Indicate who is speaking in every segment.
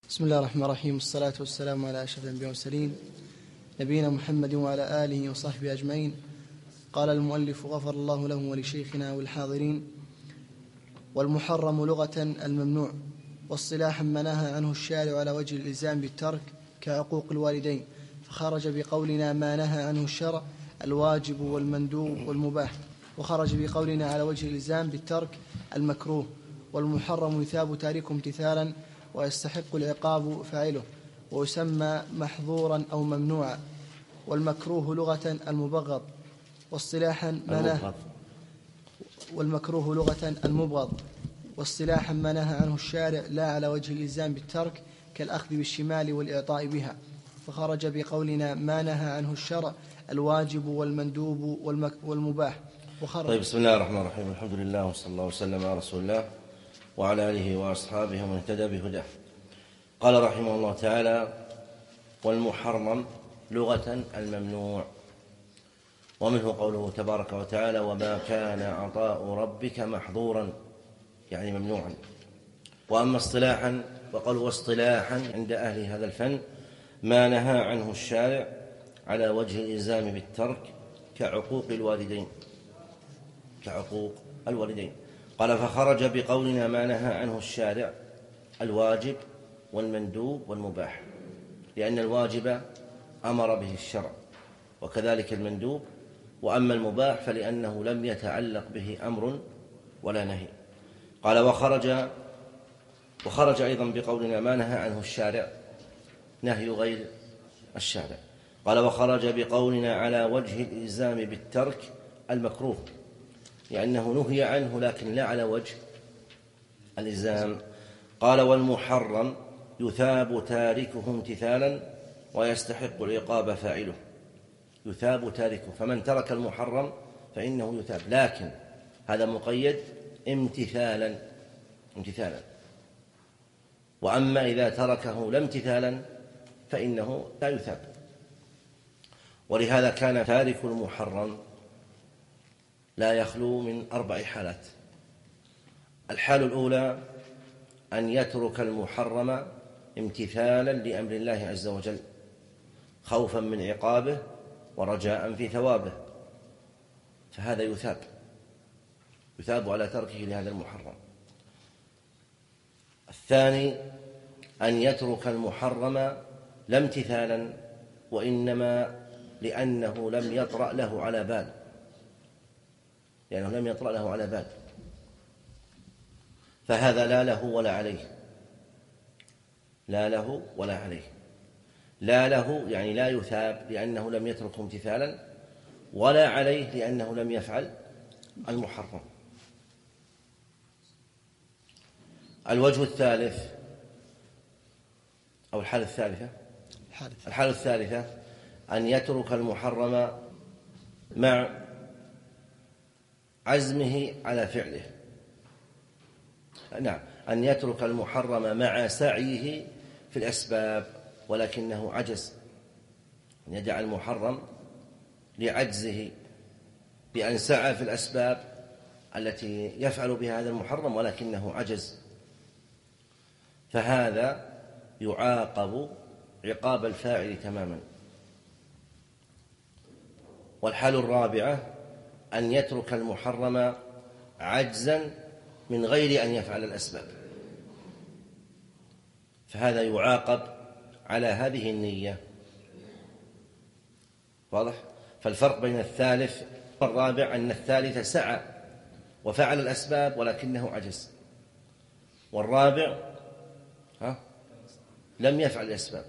Speaker 1: بسم الله الرحمن الرحيم، والصلاة والسلام على أشرف الأنبياء والمرسلين نبينا محمد وعلى آله وصحبه أجمعين. قال المؤلف غفر الله له ولشيخنا والحاضرين: والمحرم لغة الممنوع، واصطلاحا ما نهى عنه الشارع على وجه الإلزام بالترك كعقوق الوالدين، فخرج بقولنا ما نهى عنه الشرع الواجب والمندوب والمباح، وخرج بقولنا على وجه الإلزام بالترك المكروه. والمحرم يثاب تاركه امتثالا ويستحق العقاب فاعله، ويسمى محظورا أو ممنوعا. والمكروه لغة المبغض، واصطلاحا والمكروه لغة المبغض، واصطلاحا ما نهى عنه الشارع لا على وجه الإلزام بالترك كالأخذ بالشمال والإعطاء بها، فخرج بقولنا ما نهى عنه الشرع الواجب والمندوب والمباح.
Speaker 2: طيب، بسم الله الرحمن الرحيم. الحمد لله وصلى الله وسلم على رسول الله وعلى آله وأصحابه ومن اهتدى بهداه. قال رحمه الله تعالى: والمحرم لغة الممنوع، ومنه قوله تبارك وتعالى: وما كان عطاء ربك محظورا، يعني ممنوعا. وأما اصطلاحا وقالوا واصطلاحا عند أهل هذا الفن ما نهى عنه الشارع على وجه الإلزام بالترك كعقوق الوالدين. قال: فخرج بقولنا ما نهى عنه الشارع الواجب والمندوب والمباح، لأن الواجب أمر به الشرع، وكذلك المندوب. وأما المباح فلأنه لم يتعلق به أمر ولا نهي. قال: وخرج أيضا بقولنا ما نهى عنه الشارع نهي غير الشارع. قال: وخرج بقولنا على وجه الإلزام بالترك المكروه، لأنه نهي عنه لكن لا على وجه الإلزام. قال: والمحرم يثاب تاركه امتثالا ويستحق العقاب فاعله. يثاب تاركه، فمن ترك المحرم فإنه يثاب، لكن هذا مقيد امتثالا. وأما إذا تركه لا امتثالا فإنه لا يثاب. ولهذا كان تارك المحرم لا يخلو من 4 حالات. الحال الأولى أن يترك المحرم امتثالا لأمر الله عز وجل، خوفا من عقابه ورجاء في ثوابه، فهذا يثاب على تركه لهذا المحرم. الثاني أن يترك المحرم لا امتثالا، وإنما لأنه لم يطرأ له على بال، فهذا لا له ولا عليه. لا له يعني لا يثاب لأنه لم يترك امتثالا، ولا عليه لأنه لم يفعل المحرم. الوجه الثالث أو الحالة الثالثة أن يترك المحرم مع عزمه على فعله. أن يترك المحرم مع سعيه في الأسباب ولكنه عجز، أن يدع المحرم لعجزه بأن سعى في الأسباب التي يفعل بها هذا المحرم ولكنه عجز، فهذا يعاقب عقاب الفاعل تماما. والحال الرابعة أن يترك المحرم عجزا من غير أن يفعل الأسباب، فهذا يعاقب على هذه النية. واضح؟ فالفرق بين الثالث والرابع أن الثالث سعى وفعل الأسباب ولكنه عجز، والرابع لم يفعل الأسباب.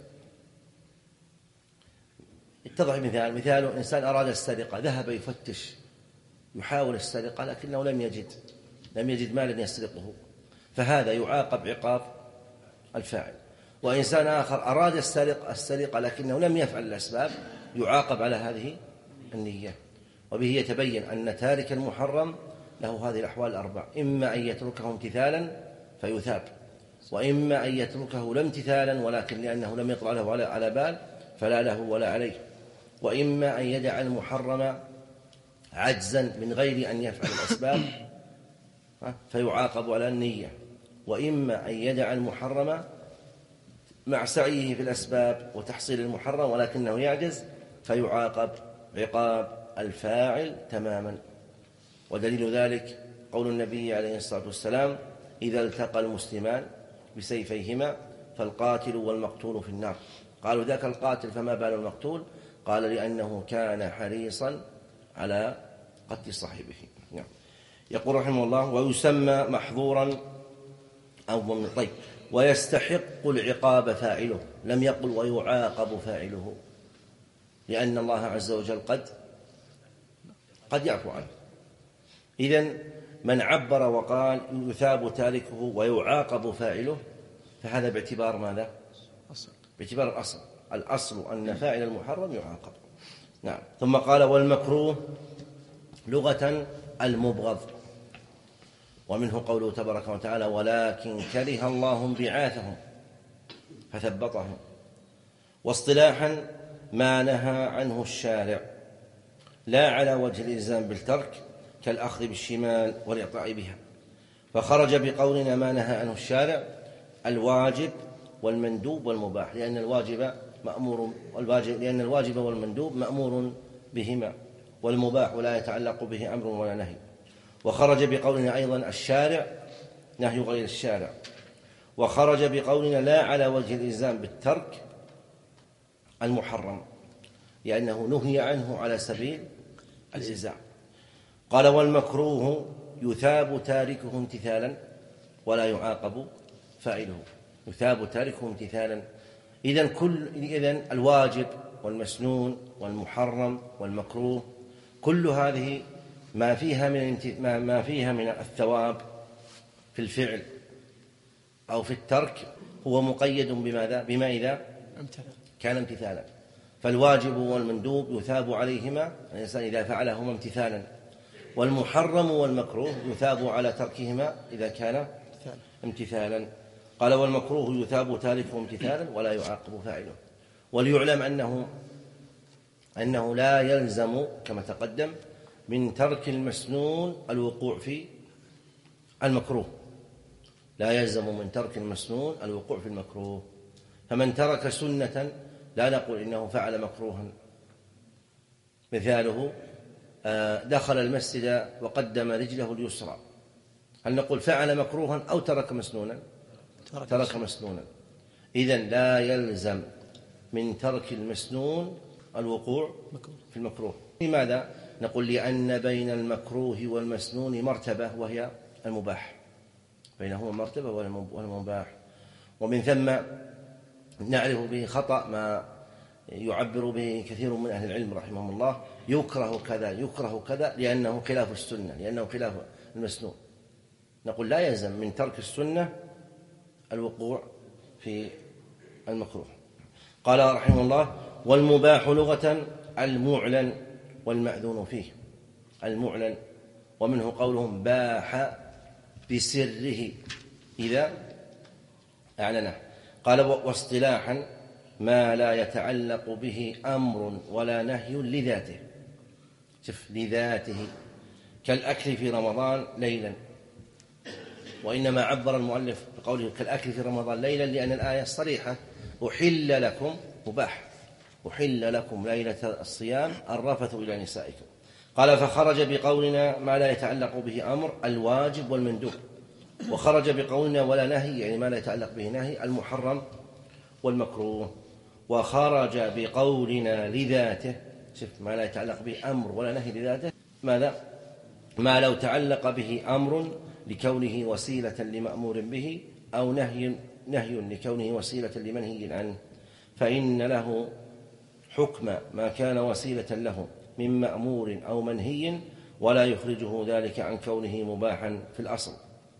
Speaker 2: اتضح مثال إنسان أراد السرقة، ذهب يفتش يحاول السرقة لكنه لم يجد مالا يسرقه، فهذا يعاقب عقاب الفاعل. وإنسان آخر أراد السرقة لكنه لم يفعل الأسباب، يعاقب على هذه النية. وبه يتبين أن تارك المحرم له هذه الأحوال 4: إما أن يتركه امتثالا فيثاب، وإما أن يتركه لا امتثالا ولكن لأنه لم يطرأ له على بال فلا له ولا عليه، وإما أن يدع المحرم عجزا من غير أن يفعل الأسباب فيعاقب على النية، وإما أن يدع المحرم مع سعيه في الأسباب وتحصيل المحرم ولكنه يعجز فيعاقب عقاب الفاعل تماما. ودليل ذلك قول النبي عليه الصلاة والسلام: إذا التقى المسلمان بسيفيهما فالقاتل والمقتول في النار. قالوا: ذاك القاتل فما بال المقتول؟ قال: لأنه كان حريصا على قتل صاحبه. نعم. يقول رحمه الله: ويسمى محظورا أو ممنوع. طيب، ويستحق العقاب فاعله، لم يقل ويعاقب فاعله، لأن الله عز وجل قد يعفو عنه. إذن من عبر وقال يثاب تاركه ويعاقب فاعله فهذا باعتبار ماذا؟ باعتبار الأصل. الأصل أن فاعل المحرم يعاقب. نعم. ثم قال: والمكروه لغة المبغض، ومنه قوله تبارك وتعالى: ولكن كره الله انبعاثهم فثبطهم. واصطلاحا ما نهى عنه الشارع لا على وجه الإلزام بالترك كالأخذ بالشمال والإعطاء بها، فخرج بقولنا ما نهى عنه الشارع الواجب والمندوب والمباح، لأن الواجب والمندوب مأمور بهما، والمباح ولا يتعلق به أمر ولا نهي. وخرج بقولنا أيضا الشارع نهي غير الشارع. وخرج بقولنا لا على وجه الإلزام بالترك المحرم، لأنه نهي عنه على سبيل الإلزام. قال: والمكروه يثاب تاركه امتثالا ولا يعاقب فاعله. يثاب تاركه امتثالا. إذن الواجب والمسنون والمحرم والمكروه كل هذه ما فيها من الثواب في الفعل أو في الترك هو مقيد بماذا؟ بما إذا كان امتثالا. فالواجب والمندوب يثاب عليهما الإنسان إذا فعلهما امتثالا، والمحرم والمكروه يثاب على تركهما إذا كان امتثالا. قال: والمكروه يثاب تاركه امتثالا ولا يعاقب فاعله. وليعلم أنه لا يلزم كما تقدم من ترك المسنون الوقوع في المكروه، لا يلزم من ترك المسنون الوقوع في المكروه. فمن ترك سنة لا نقول إنه فعل مكروها. مثاله: دخل المسجد وقدم رجله اليسرى، هل نقول فعل مكروها أو ترك مسنونا؟ ترك مسنونا. إذن لا يلزم من ترك المسنون الوقوع في المكروه. لماذا؟ نقول: لأن بين المكروه والمسنون مرتبة وهي المباح، بينهما مرتبة والمباح. ومن ثم نعرف به خطأ ما يعبر به كثير من أهل العلم رحمهم الله: يكره كذا يكره كذا لأنه خلاف السنة، لأنه خلاف المسنون. نقول: لا يلزم من ترك السنة الوقوع في المكروه. قال رحمه الله: والمباح لغة المعلن والمأذون فيه. المعلن، ومنه قولهم باح بسره إذا أعلنه. قال: واصطلاحا ما لا يتعلق به أمر ولا نهي لذاته. شوف، لذاته، كالأكل في رمضان ليلا. وإنما عبر المؤلف بقوله كالأكل في رمضان ليلا لأن الآية صريحة: أحل لكم، مباح، أحل لكم ليلة الصيام الرفث إلى نسائكم. قال: فخرج بقولنا ما لا يتعلق به أمر الواجب والمندوب. وخرج بقولنا ولا نهي، يعني ما لا يتعلق به نهي، المحرم والمكروه. وخرج بقولنا لذاته، شوف، ما لا يتعلق به أمر ولا نهي لذاته، ماذا؟ ما لو تعلق به أمر لكونه وسيلة لمأمور به أو نهي لكونه وسيلة لمنهي عنه، فإن له حكم ما كان وسيلة له من مأمور أو منهي ولا يخرجه ذلك عن كونه مباحا في الأصل.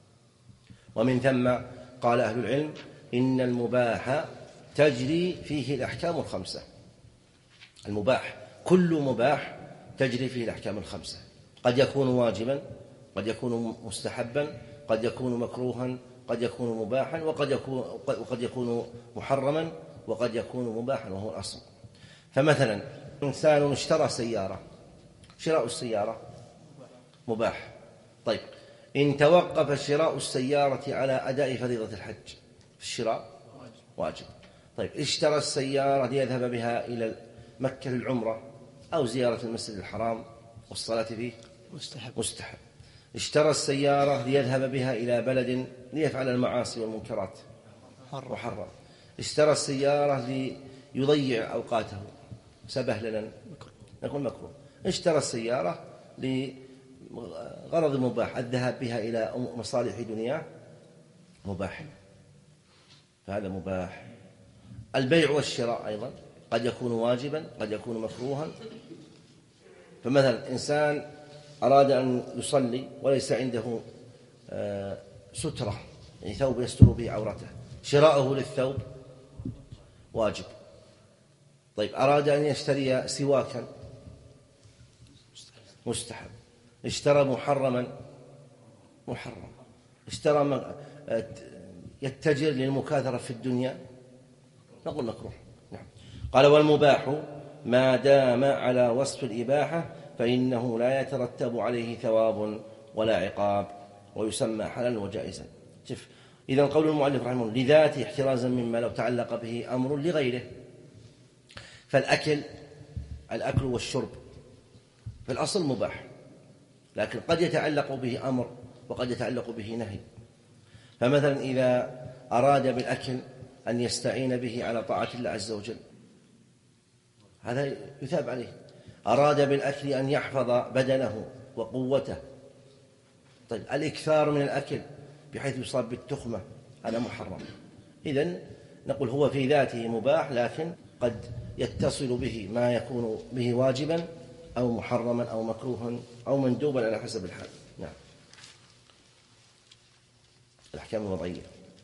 Speaker 2: ومن ثم قال أهل العلم: إن المباح تجري فيه الأحكام الخمسة. المباح، كل مباح تجري فيه الأحكام الخمسة، قد يكون واجبا، قد يكون مستحبا، قد يكون مكروها، قد يكون مباحا، وقد يكون محرما، وقد يكون مباحا وهو الأصل. فمثلا إنسان اشترى سيارة، شراء السيارة مباح. طيب، إن توقف شراء السيارة على أداء فريضة الحج، الشراء واجب. طيب اشترى السيارة ليذهب بها إلى مكة للعمرة أو زيارة المسجد الحرام والصلاة فيه مستحب. اشترى السيارة ليذهب بها إلى بلد ليفعل المعاصي والمنكرات محرم. اشترى السيارة ليضيع أوقاته سبهللا نقول مكروه. اشترى السيارة لغرض مباح الذهاب بها إلى مصالح دنيا مباح، فهذا مباح. البيع والشراء أيضا قد يكون واجبا قد يكون مكروها. فمثلا إنسان أراد أن يصلي وليس عنده سترة، يعني ثوب يستر به عورته، شراؤه للثوب واجب. طيب أراد أن يشتري سواكا مستحب. اشترى محرما محرم. اشترى يتجر للمكاثرة في الدنيا نقول مكروه. نعم. قال والمباح ما دام على وصف الإباحة فإنه لا يترتب عليه ثواب ولا عقاب ويسمى حلالا وجائزا. شوف إذن قول المؤلف رحمه الله لذاته احترازا مما لو تعلق به أمر لغيره. فالأكل والشرب في الأصل مباح، لكن قد يتعلق به أمر وقد يتعلق به نهي. فمثلا إذا أراد بالأكل أن يستعين به على طاعة الله عز وجل هذا يثاب عليه. أراد بالأكل أن يحفظ بدنه وقوته، طيب الإكثار من الأكل بحيث يصاب بالتخمة هذا محرم. إذن نقول هو في ذاته مباح، لكن قد يتصل به ما يكون به واجبا أو محرما أو مكروها أو مندوبا على حسب الحال. نعم. الأحكام الوضعية.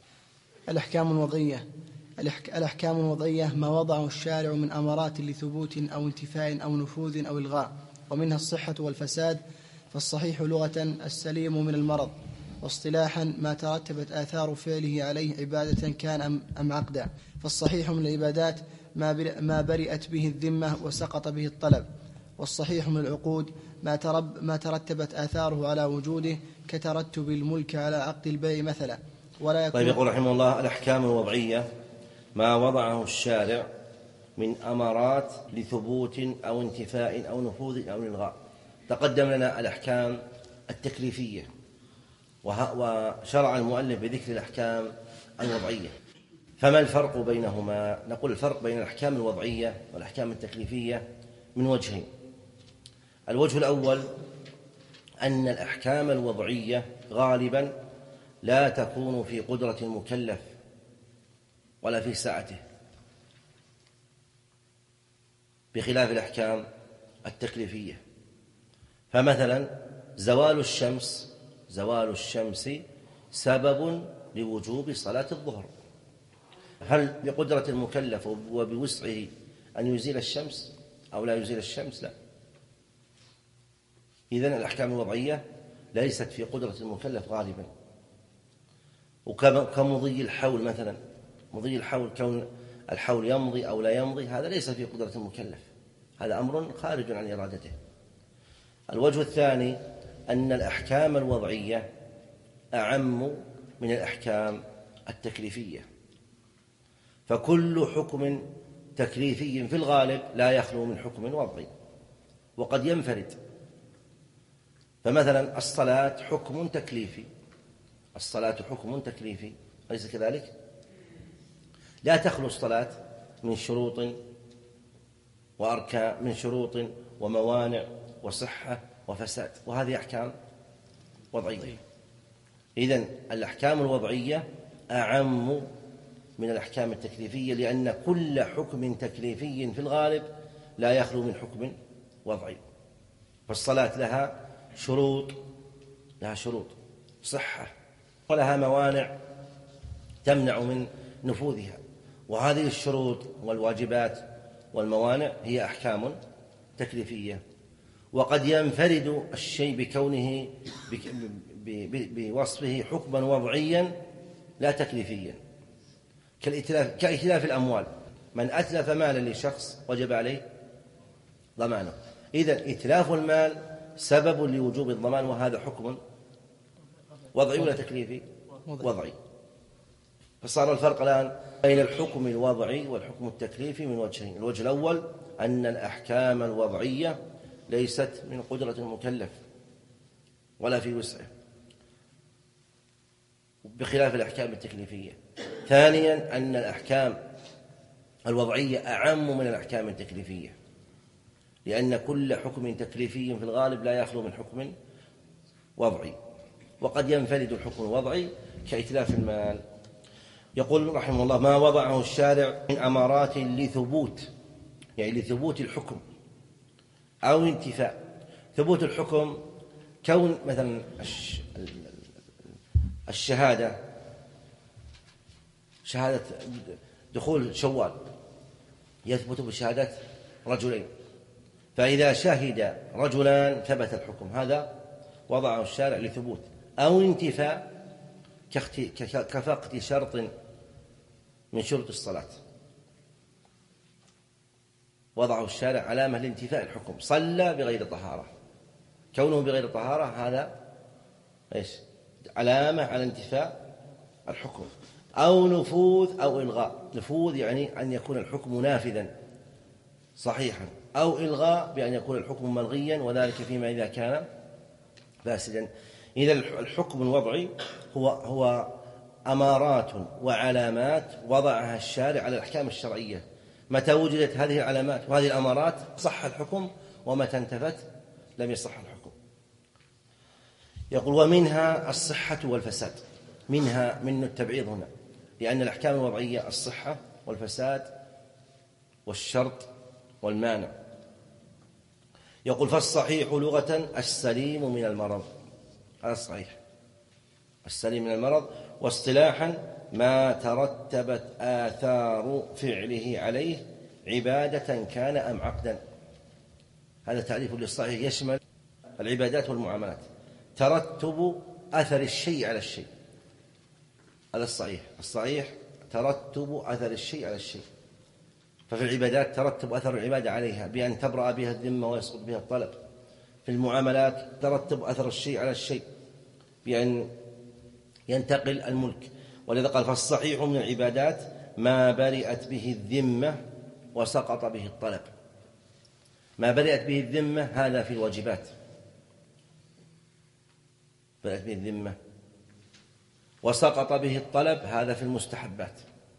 Speaker 1: الأحكام الوضعية ما وضعه الشارع من أمارات لثبوت أو انتفاء أو نفوذ أو إلغاء، ومنها الصحة والفساد. فالصحيح لغة السليم من المرض، واصطلاحا ما ترتبت آثار فعله عليه عبادة كان أم عقدا. فالصحيح من العبادات ما برئت به الذمة وسقط به الطلب. والصحيح من العقود ما ترتبت آثاره على وجوده كترتب الملك على عقد البيع مثلا. ولا يكون.
Speaker 2: طيب يقول رحمه الله الأحكام الوضعية ما وضعه الشارع من أمارات لثبوت أو انتفاء أو نفوذ أو إلغاء. تقدم لنا الأحكام التكليفية، وشرع المؤلف بذكر الأحكام الوضعية. فما الفرق بينهما؟ نقول الفرق بين الأحكام الوضعية والأحكام التكليفية من وجهين. الوجه الأول أن الأحكام الوضعية غالبا لا تكون في قدرة المكلف ولا في سعته، بخلاف الأحكام التكليفية. فمثلا زوال الشمس سبب لوجوب صلاة الظهر. هل بقدرة المكلف وبوسعه أن يزيل الشمس أو لا يزيل الشمس؟ لا. إذن الأحكام الوضعية ليست في قدرة المكلف غالبا. وكمضي الحول مثلا، مضي الحول كون الحول يمضي أو لا يمضي هذا ليس في قدرة المكلف، هذا أمر خارج عن إرادته. الوجه الثاني أن الأحكام الوضعية أعم من الأحكام التكليفية، فكل حكم تكليفي في الغالب لا يخلو من حكم وضعي وقد ينفرد. فمثلا الصلاة حكم تكليفي أليس كذلك؟ لا تخلو الصلاة من شروط وأركان، من شروط وموانع وصحة وفساد، وهذه أحكام وضعية. إذن الأحكام الوضعية أعم من الأحكام التكليفية، لأن كل حكم تكليفي في الغالب لا يخلو من حكم وضعي. فالصلاة لها شروط صحة، ولها موانع تمنع من نفوذها، وهذه الشروط والواجبات والموانع هي أحكام تكليفية. وقد ينفرد الشيء بكونه بوصفه حكما وضعيا لا تكليفيا، كإتلاف الأموال. من أتلف مالا لشخص وجب عليه ضمانه، إذن إتلاف المال سبب لوجوب الضمان، وهذا حكم وضعي ولا تكليفي؟ وضعي. فصار الفرق الآن بين الحكم الوضعي والحكم التكليفي من وجهين. الوجه الأول أن الأحكام الوضعية ليست من قدرة المكلف ولا في وسعه، بخلاف الأحكام التكليفية. ثانيا أن الأحكام الوضعية أعم من الأحكام التكليفية، لأن كل حكم تكليفي في الغالب لا يخلو من حكم وضعي، وقد ينفرد الحكم الوضعي كإتلاف المال. يقول رحمه الله: ما وضعه الشارع من أمارات لثبوت، يعني لثبوت الحكم أو انتفاء. ثبوت الحكم كون مثلا الشهادة، شهادة دخول شوال يثبت بشهادة رجلين، فإذا شهد رجلان ثبت الحكم، هذا وضعه الشارع لثبوت. أو انتفاء كفقد شرط من شروط الصلاة، وضعه الشارع علامة لانتفاء الحكم. صلى بغير طهارة، كونه بغير طهارة هذا علامة على انتفاء الحكم. أو نفوذ أو إلغاء. نفوذ يعني أن يكون الحكم نافذا صحيحا، أو إلغاء بأن يكون الحكم ملغيا، وذلك فيما إذا كان فاسدا. إذا الحكم الوضعي هو أمارات وعلامات وضعها الشارع على الأحكام الشرعية. متى وجدت هذه العلامات وهذه الأمارات صح الحكم، ومتى انتفت لم يصح الحكم. يقول: ومنها الصحة والفساد. منها من التبعيض هنا، لأن الأحكام الوضعية الصحة والفساد والشرط والمانع. يقول: فالصحيح لغة السليم من المرض. هذا الصحيح السليم من المرض. واصطلاحا ما ترتبت آثار فعله عليه عبادة كان أم عقدا. هذا تعريف للصحيح يشمل العبادات والمعاملات. ترتب أثر الشيء على الشيء، هذا الصحيح. الصحيح ترتب أثر الشيء على الشيء. ففي العبادات ترتب أثر العبادة عليها بأن تبرأ بها الذمة ويسقط بها الطلب. في المعاملات ترتب أثر الشيء على الشيء بأن ينتقل الملك. ولذا قال: فالصحيح من العبادات ما برئت به الذمة وسقط به الطلب. ما برئت به الذمة هذا في الواجبات، برئت به الذمة، وسقط به الطلب هذا في المستحبات.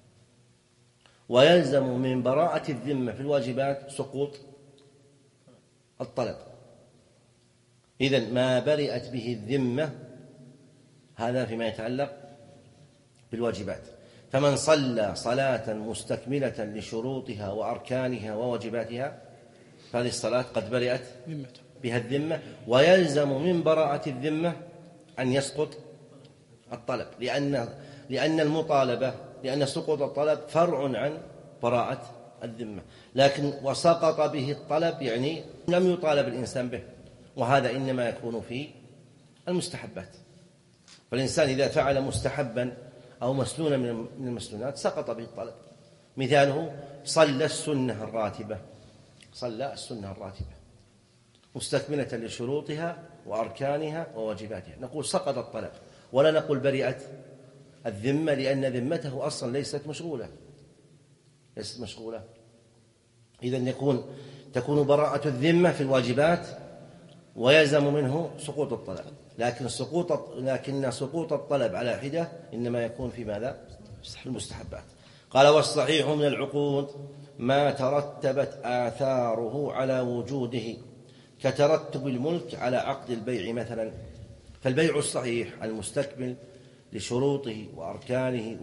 Speaker 2: ويلزم من براءة الذمة في الواجبات سقوط الطلب. إذن ما برئت به الذمة هذا فيما يتعلق بالواجبات. فمن صلى صلاة مستكملة لشروطها وأركانها وواجباتها فهذه الصلاة قد برئت بها الذمة. ويلزم من براءة الذمة أن يسقط الطلب، لأن المطالبة، لأن سقوط الطلب فرع عن براءة الذمة. لكن وسقط به الطلب يعني لم يطالب الإنسان به، وهذا إنما يكون في المستحبات. فالإنسان إذا فعل مستحبا أو مسنونا من المسنونات سقط به الطلب. مثاله: صلى السنة الراتبة، صلى السنة الراتبة مستكملة لشروطها وأركانها وواجباتها، نقول سقط الطلب، ولا نقول برئت الذمة، لأن ذمته أصلا ليست مشغولة. إذن تكون براءة الذمة في الواجبات ويلزم منه سقوط الطلب، لكن سقوط الطلب على حدة إنما يكون في ماذا؟ في المستحبات. قال: والصحيح من العقود ما ترتبت آثاره على وجوده، كترتب الملك على عقد البيع مثلا. فالبيع الصحيح المستكمل لشروطه وأركانه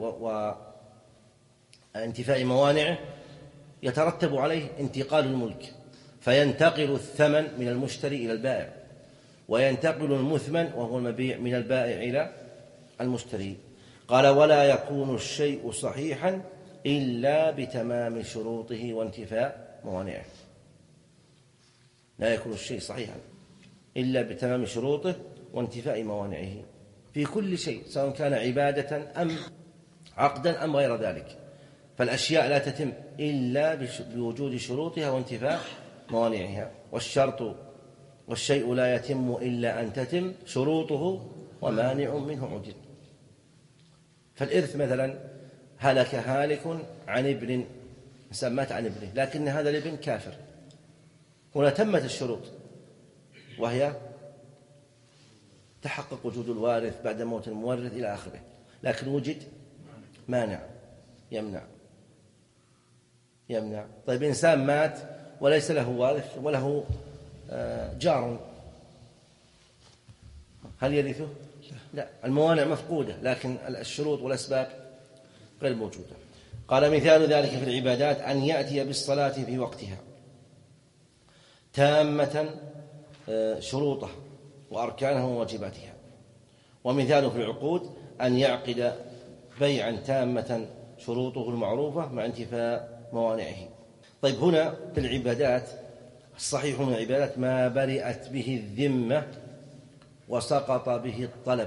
Speaker 2: وانتفاء موانعه يترتب عليه انتقال الملك، فينتقل الثمن من المشتري إلى البائع، وينتقل المثمن وهو المبيع من البائع إلى المشتري. قال: ولا يكون الشيء صحيحا إلا بتمام شروطه وانتفاء موانعه. لا يكون الشيء صحيحا إلا بتمام شروطه وانتفاء موانعه في كل شيء، سواء كان عبادة أم عقدا أم غير ذلك. فالأشياء لا تتم إلا بوجود شروطها وانتفاء موانعها. والشيء لا يتم إلا أن تتم شروطه ومانع منه عجل. فالإرث مثلا هلك هالك عن ابن، إنسان مات عن ابنه لكن هذا الابن كافر، هنا تمت الشروط وهي تحقق وجود الوارث بعد موت المورث إلى آخره، لكن وجد مانع يمنع. طيب إنسان مات وليس له وارث وله جار، هل يرثه؟ لا، الموانع مفقودة لكن الشروط والأسباب غير موجودة. قال مثال ذلك في العبادات أن يأتي بالصلاة في وقتها تامة شروطه وأركانها وواجباتها. ومثال في العقود أن يعقد بيعا تامة شروطه المعروفة مع انتفاء موانعه. طيب هنا في العبادات الصحيح من العبادات ما برئت به الذمة وسقط به الطلب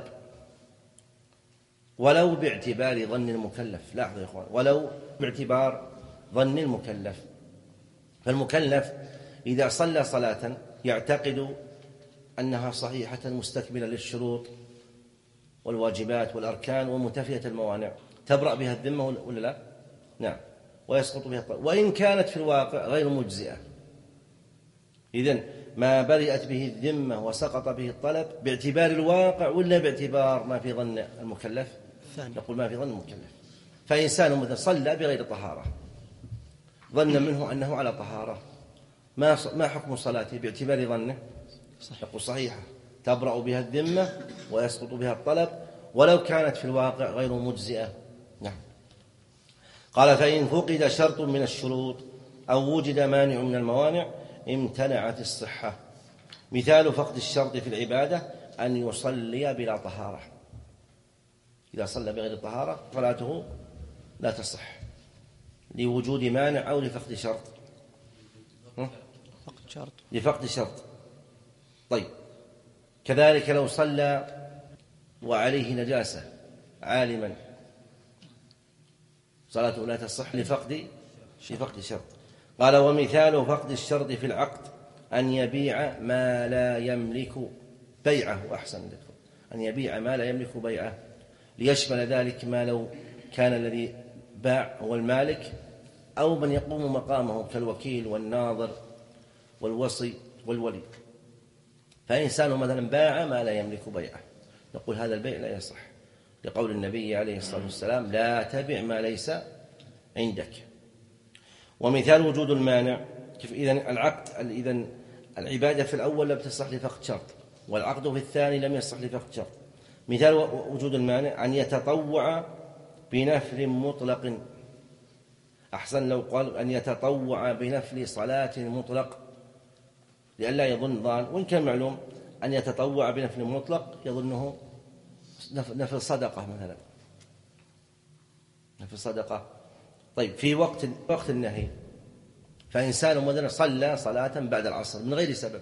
Speaker 2: ولو باعتبار ظن المكلف. لاحظوا يا إخوان، ولو باعتبار ظن المكلف. فالمكلف إذا صلى صلاة يعتقد أنها صحيحة مستكملة للشروط والواجبات والأركان ومنتفية الموانع تبرأ بها الذمة ولا لا؟ نعم، ويسقط بها الطلب وإن كانت في الواقع غير مجزئة. إذن ما برئت به الذمة وسقط به الطلب باعتبار الواقع ولا باعتبار ما في ظن المكلف؟ نقول ما في ظن المكلف. فإنسان مثلا صلى بغير طهارة ظن منه أنه على طهارة، ما حكم صلاته باعتبار ظنه؟ نقول صحيحة تبرأ بها الذمة ويسقط بها الطلب ولو كانت في الواقع غير مجزئة. نعم. قال فإن فقد شرط من الشروط أو وجد مانع من الموانع امتنعت الصحة. مثال فقد الشرط في العبادة أن يصلي بلا طهارة، إذا صلى بغير طهارة صلاته لا تصح لوجود مانع أو لفقد شرط. لفقد شرط. طيب كذلك لو صلى وعليه نجاسة عالما صلاته لا تصح لفقد شرط. قال ومثال فقد الشرط في العقد أن يبيع ما لا يملك بيعه. أحسن لكم، أن يبيع ما لا يملك بيعه ليشمل ذلك ما لو كان الذي باع هو المالك أو من يقوم مقامه كالوكيل والناظر والوصي والولي. فإنسان مثلا باع ما لا يملك بيعه نقول هذا البيع لا يصح لقول النبي عليه الصلاة والسلام لا تبع ما ليس عندك. ومثال وجود المانع كيف إذن العقد إذن العبادة في الأول لم تصح لفقد شرط والعقد في الثاني لم يصح لفقد شرط. مثال وجود المانع أن يتطوع بنفل مطلق. أحسن لو قال أن يتطوع بنفل صلاة مطلق لأن لا يظن ظان، وإن كان معلوم أن يتطوع بنفل مطلق يظنه نفل صدقة مثلا، نفل صدقة. طيب في وقت النهي فإنسان مثلا صلى صلاة بعد العصر من غير سبب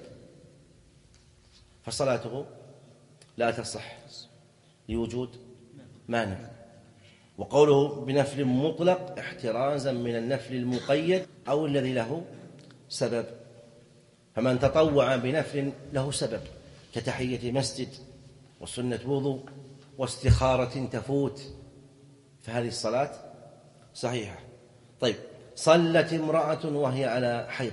Speaker 2: فصلاته لا تصح لوجود مانع. وقوله بنفل مطلق احترازا من النفل المقيد أو الذي له سبب. فمن تطوع بنفل له سبب كتحية مسجد وسنة وضوء واستخارة تفوت فهذه الصلاة صحيحة. طيب صلت امرأة وهي على حيض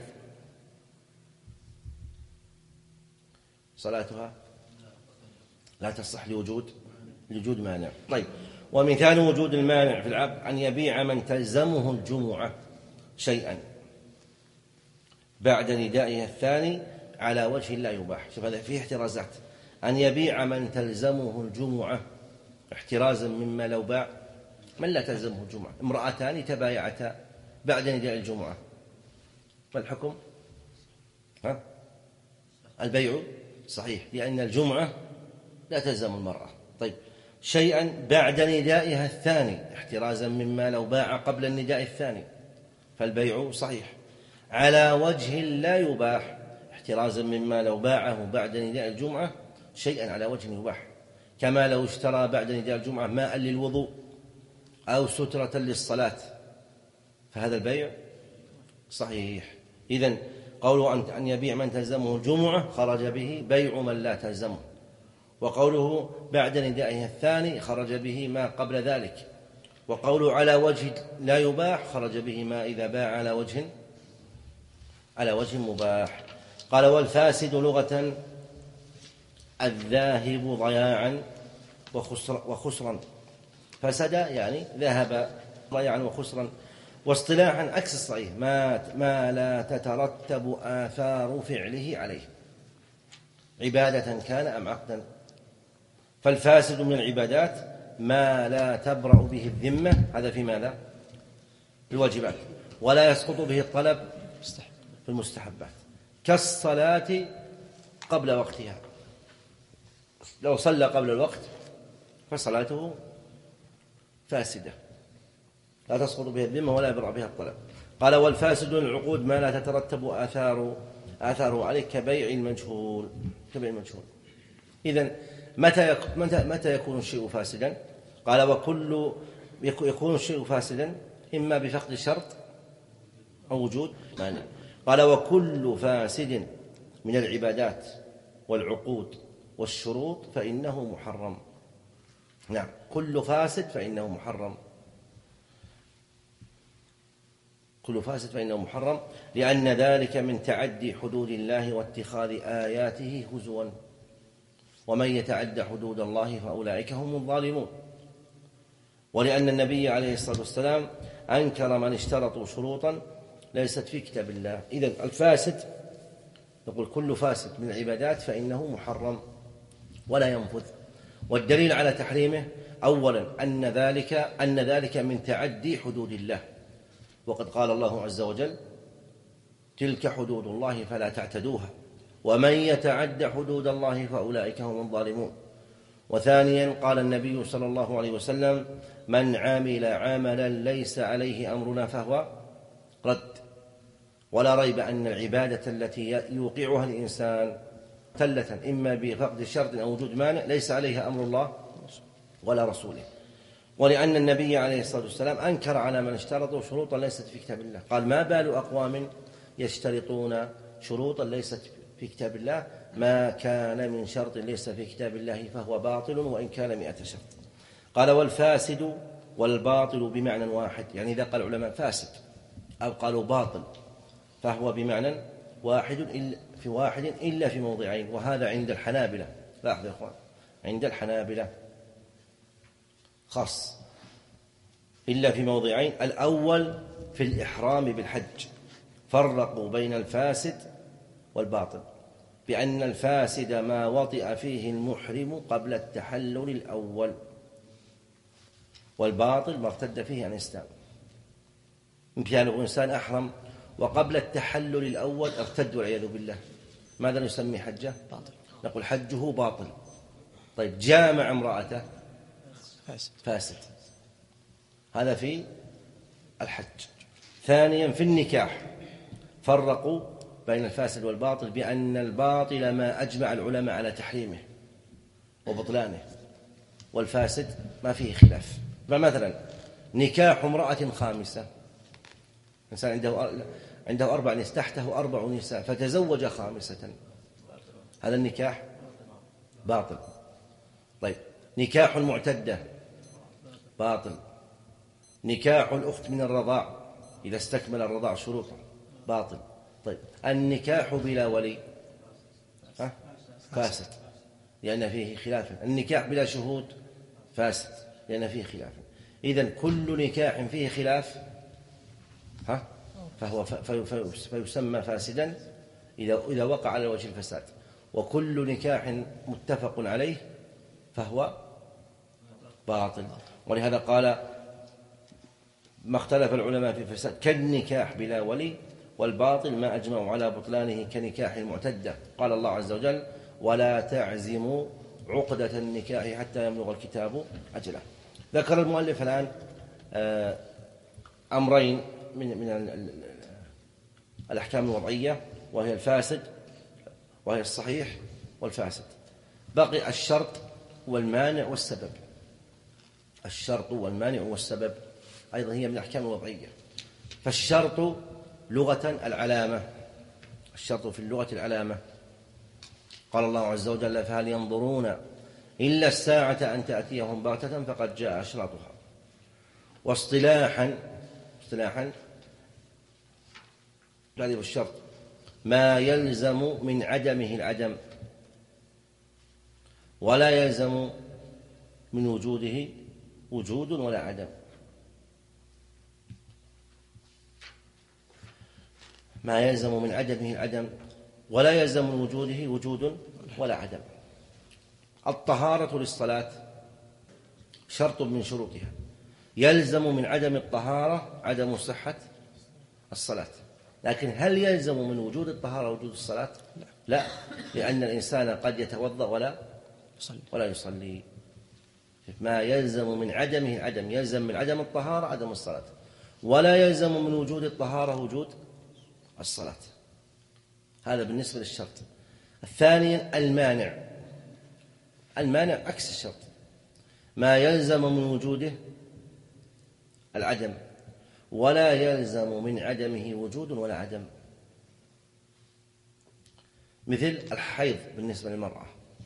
Speaker 2: صلاتها لا تصح لوجود مانع. طيب ومثال وجود المانع في العقد أن يبيع من تلزمه الجمعة شيئا بعد ندائها الثاني على وجه لا يباح. شوف هذا فيه احترازات. أن يبيع من تلزمه الجمعة احترازا مما لو باع من لا تلزمه الجمعة. امرأتان تبايعتا بعد نداء الجمعة ما الحكم؟ البيع صحيح لأن الجمعة لا تلزم المرأة. طيب شيئا بعد ندائها الثاني احترازا مما لو باع قبل النداء الثاني فالبيع صحيح على وجه لا يباح احترازا مما لو باعه بعد نداء الجمعة شيئا على وجه يباح كما لو اشترى بعد نداء الجمعة ماء للوضوء أو سترة للصلاة فهذا البيع صحيح. إذن قوله أن يبيع من تلزمه الجمعة خرج به بيع من لا تلزمه، وقوله بعد ندائها الثاني خرج به ما قبل ذلك، وقوله على وجه لا يباح خرج به ما إذا باع على وجه مباح. قال والفاسد لغة الذاهب ضياعا وخسرا. فسد يعني ذهب ضياعا وخسرا. واصطلاحا عكس الصحيح ما لا تترتب آثار فعله عليه عبادة كان أم عقدا. فالفاسد من العبادات ما لا تبرأ به الذمة، هذا في ماذا؟ الواجبات، ولا يسقط به الطلب في المستحبات، كالصلاة قبل وقتها. لو صلى قبل الوقت فصلاته فاسدة لا تسقط بها الذمة ولا يبرأ بها الطلب. قال والفاسد من العقود ما لا تترتب آثاره عليه كبيع المجهول. إذن متى يكون الشيء فاسدا؟ قال يكون الشيء فاسدا إما بفقد شرط أو وجود مانع. قال وكل فاسد من العبادات والعقود والشروط فإنه محرم. نعم، كل فاسد فإنه محرم، كل فاسد فإنه محرم، لأن ذلك من تعدي حدود الله واتخاذ آياته هزوا، ومن يتعد حدود الله فأولئك هم الظالمون. ولأن النبي عليه الصلاة والسلام أنكر من اشترطوا شروطا ليست في كتاب الله. إذن الفاسد نقول كل فاسد من العبادات فإنه محرم ولا ينفذ. والدليل على تحريمه أولا أن ذلك من تعدي حدود الله، وقد قال الله عز وجل تلك حدود الله فلا تعتدوها ومن يتعد حدود الله فأولئك هم الظالمون. وثانيا قال النبي صلى الله عليه وسلم من عمل عملا ليس عليه أمرنا فهو رد. ولا ريب أن العبادة التي يوقعها الإنسان تلة إما بفقد شرط أو وجود مانع ليس عليها أمر الله ولا رسوله. ولأن النبي عليه الصلاة والسلام أنكر على من اشترطوا شروطا ليست في كتاب الله، قال ما بال أقوام يشترطون شروطا ليست في كتاب الله، ما كان من شرط ليس في كتاب الله فهو باطل وإن كان 100 شرط. قال والفاسد والباطل بمعنى واحد، يعني إذا قال العلماء فاسد أو قالوا باطل فهو بمعنى واحد إلا في موضعين، وهذا عند الحنابلة. لاحظوا يا إخوان، عند الحنابلة خاص إلا في موضعين. الأول في الإحرام بالحج، فرقوا بين الفاسد والباطل بأن الفاسد ما وطئ فيه المحرم قبل التحلل الأول، والباطل ما ارتد فيه عن الإسلام. مثال إنسان أحرم وقبل التحلل الأول ارتد والعياذ بالله، ماذا نسمي حجه؟ باطل. نقول حجه باطل. طيب جامع امرأته فاسد، هذا في الحج. ثانيا في النكاح فرقوا بين الفاسد والباطل بأن الباطل ما أجمع العلماء على تحريمه وبطلانه، والفاسد ما فيه خلاف. فمثلا نكاح امرأة خامسة، إنسان عنده 4 نساء، تحته 4 نساء فتزوج خامسة، هذا النكاح باطل. طيب نكاح المعتدة باطل. نكاح الأخت من الرضاع إذا استكمل الرضاع شروطه باطل. طيب النكاح بلا ولي فاسد لأن فيه خلافا. النكاح بلا شهود فاسد لأن فيه خلافا. إذن كل نكاح فيه خلاف فهو فيسمى فاسدا إذا وقع على وجه الفساد، وكل نكاح متفق عليه فهو باطل. ولهذا قال ما اختلف العلماء في فساد كالنكاح بلا ولي، والباطل ما أجمعوا على بطلانه كنكاح المعتدة. قال الله عز وجل ولا تعزموا عقدة النكاح حتى يبلغ الكتاب أجله. ذكر المؤلف الآن أمرين من الأحكام الوضعية، وهي الفاسد وهي الصحيح والفاسد. بقي الشرط والمانع والسبب. الشرط والمانع والسبب أيضا هي من الأحكام الوضعية. فالشرط لغة العلامة، الشرط في اللغة العلامة. قال الله عز وجل فهل ينظرون إلا الساعة أن تأتيهم بغتة فقد جاء أشراطها. واصطلاحا تعريف الشرط ما يلزم من عدمه العدم ولا يلزم من وجوده وجود ولا عدم. ما يلزم من عدمه العدم ولا يلزم من وجوده وجود ولا عدم. الطهارة للصلاة شرط من شروطها، يلزم من عدم الطهارة عدم صحة الصلاة، لكن هل يلزم من وجود الطهارة وجود الصلاة؟ لا، لأن الإنسان قد يتوضأ ولا يصلي. ما يلزم من عدمه العدم، يلزم من عدم الطهارة عدم الصلاة، ولا يلزم من وجود الطهارة وجود الصلاة. هذا بالنسبة للشرط. الثاني المانع عكس الشرط، ما يلزم من وجوده العدم ولا يلزم من عدمه وجود ولا عدم. مثل الحيض بالنسبة للمرأة،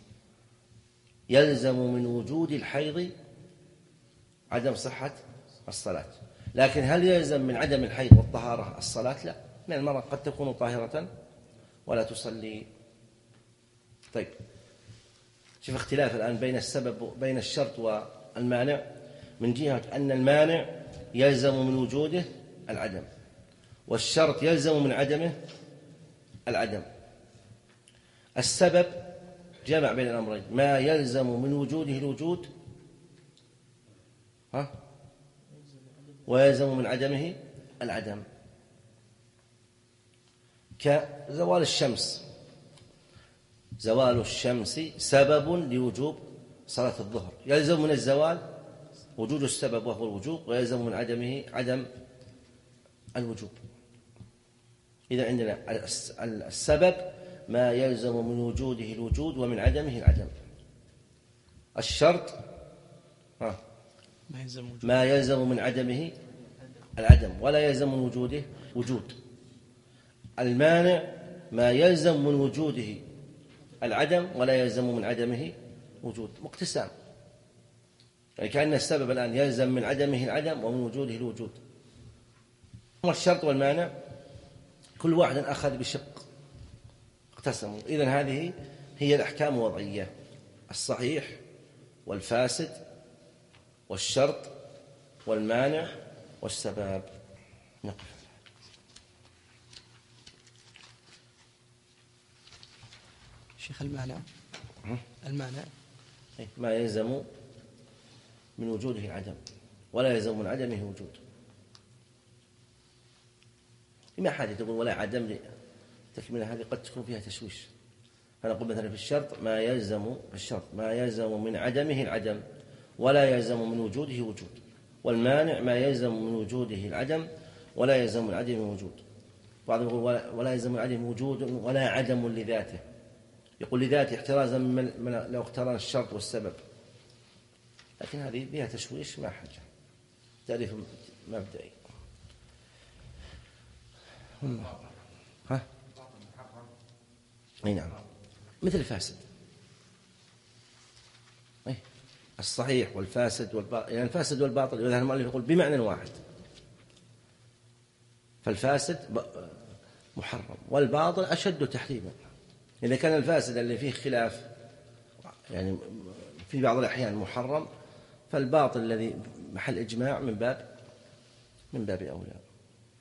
Speaker 2: يلزم من وجود الحيض عدم صحة الصلاة، لكن هل يلزم من عدم الحيض والطهارة الصلاة؟ لا، من المرأة قد تكون طاهرة ولا تصلي. طيب، شوف اختلاف الآن بين الشرط والمانع، من جهة أن المانع يلزم من وجوده العدم والشرط يلزم من عدمه العدم. السبب جمع بين الأمرين، ما يلزم من وجوده الوجود ويلزم من عدمه العدم، كزوال الشمس. زوال الشمس سبب لوجوب صلاة الظهر، يلزم من الزوال وجود السبب وهو الوجوب، ويلزم من عدمه عدم الوجوب. إذا عندنا السبب ما يلزم من وجوده الوجود ومن عدمه العدم. الشرط ما يلزم من عدمه العدم ولا يلزم من وجوده وجود. المانع ما يلزم من وجوده العدم ولا يلزم من عدمه وجود. مقتسام، يعني كأن السبب الآن يلزم من عدمه العدم ومن وجوده الوجود. والشرط والمانع كل واحد أخذ بشق، اقتسموا. إذن هذه هي الأحكام الوضعية: الصحيح والفاسد والشرط والمانع والسبب. نقف.
Speaker 1: شيخ المانع
Speaker 2: ما يلزم من وجوده العدم ولا يلزم من عدمه وجود. ما حاجة تقول ولا عدم لتكملة، هذه قد تكون فيها تشويش. فنقول مثلا في الشرط ما يلزم من عدمه العدم ولا يلزم من وجوده وجود. والمانع ما يلزم من وجوده العدم ولا يلزم من عدمه وجود. بعضهم يقول ولا يلزم من عدمه وجود ولا عدم لذاته، يقول لذاته احترازا من لو اقترن الشرط والسبب، لكن هذه فيها تشويش، ما حاجة. تعريف مبدئي. نعم، مثل الفاسد. الصحيح والفاسد والباطل، يعني الفاسد والباطل إذا المؤلف يقول بمعنى واحد، فالفاسد محرم والباطل أشد تحريما. إذا كان الفاسد اللي فيه خلاف يعني في بعض الأحيان محرم، فالباطل الذي محل إجماع من باب أولى.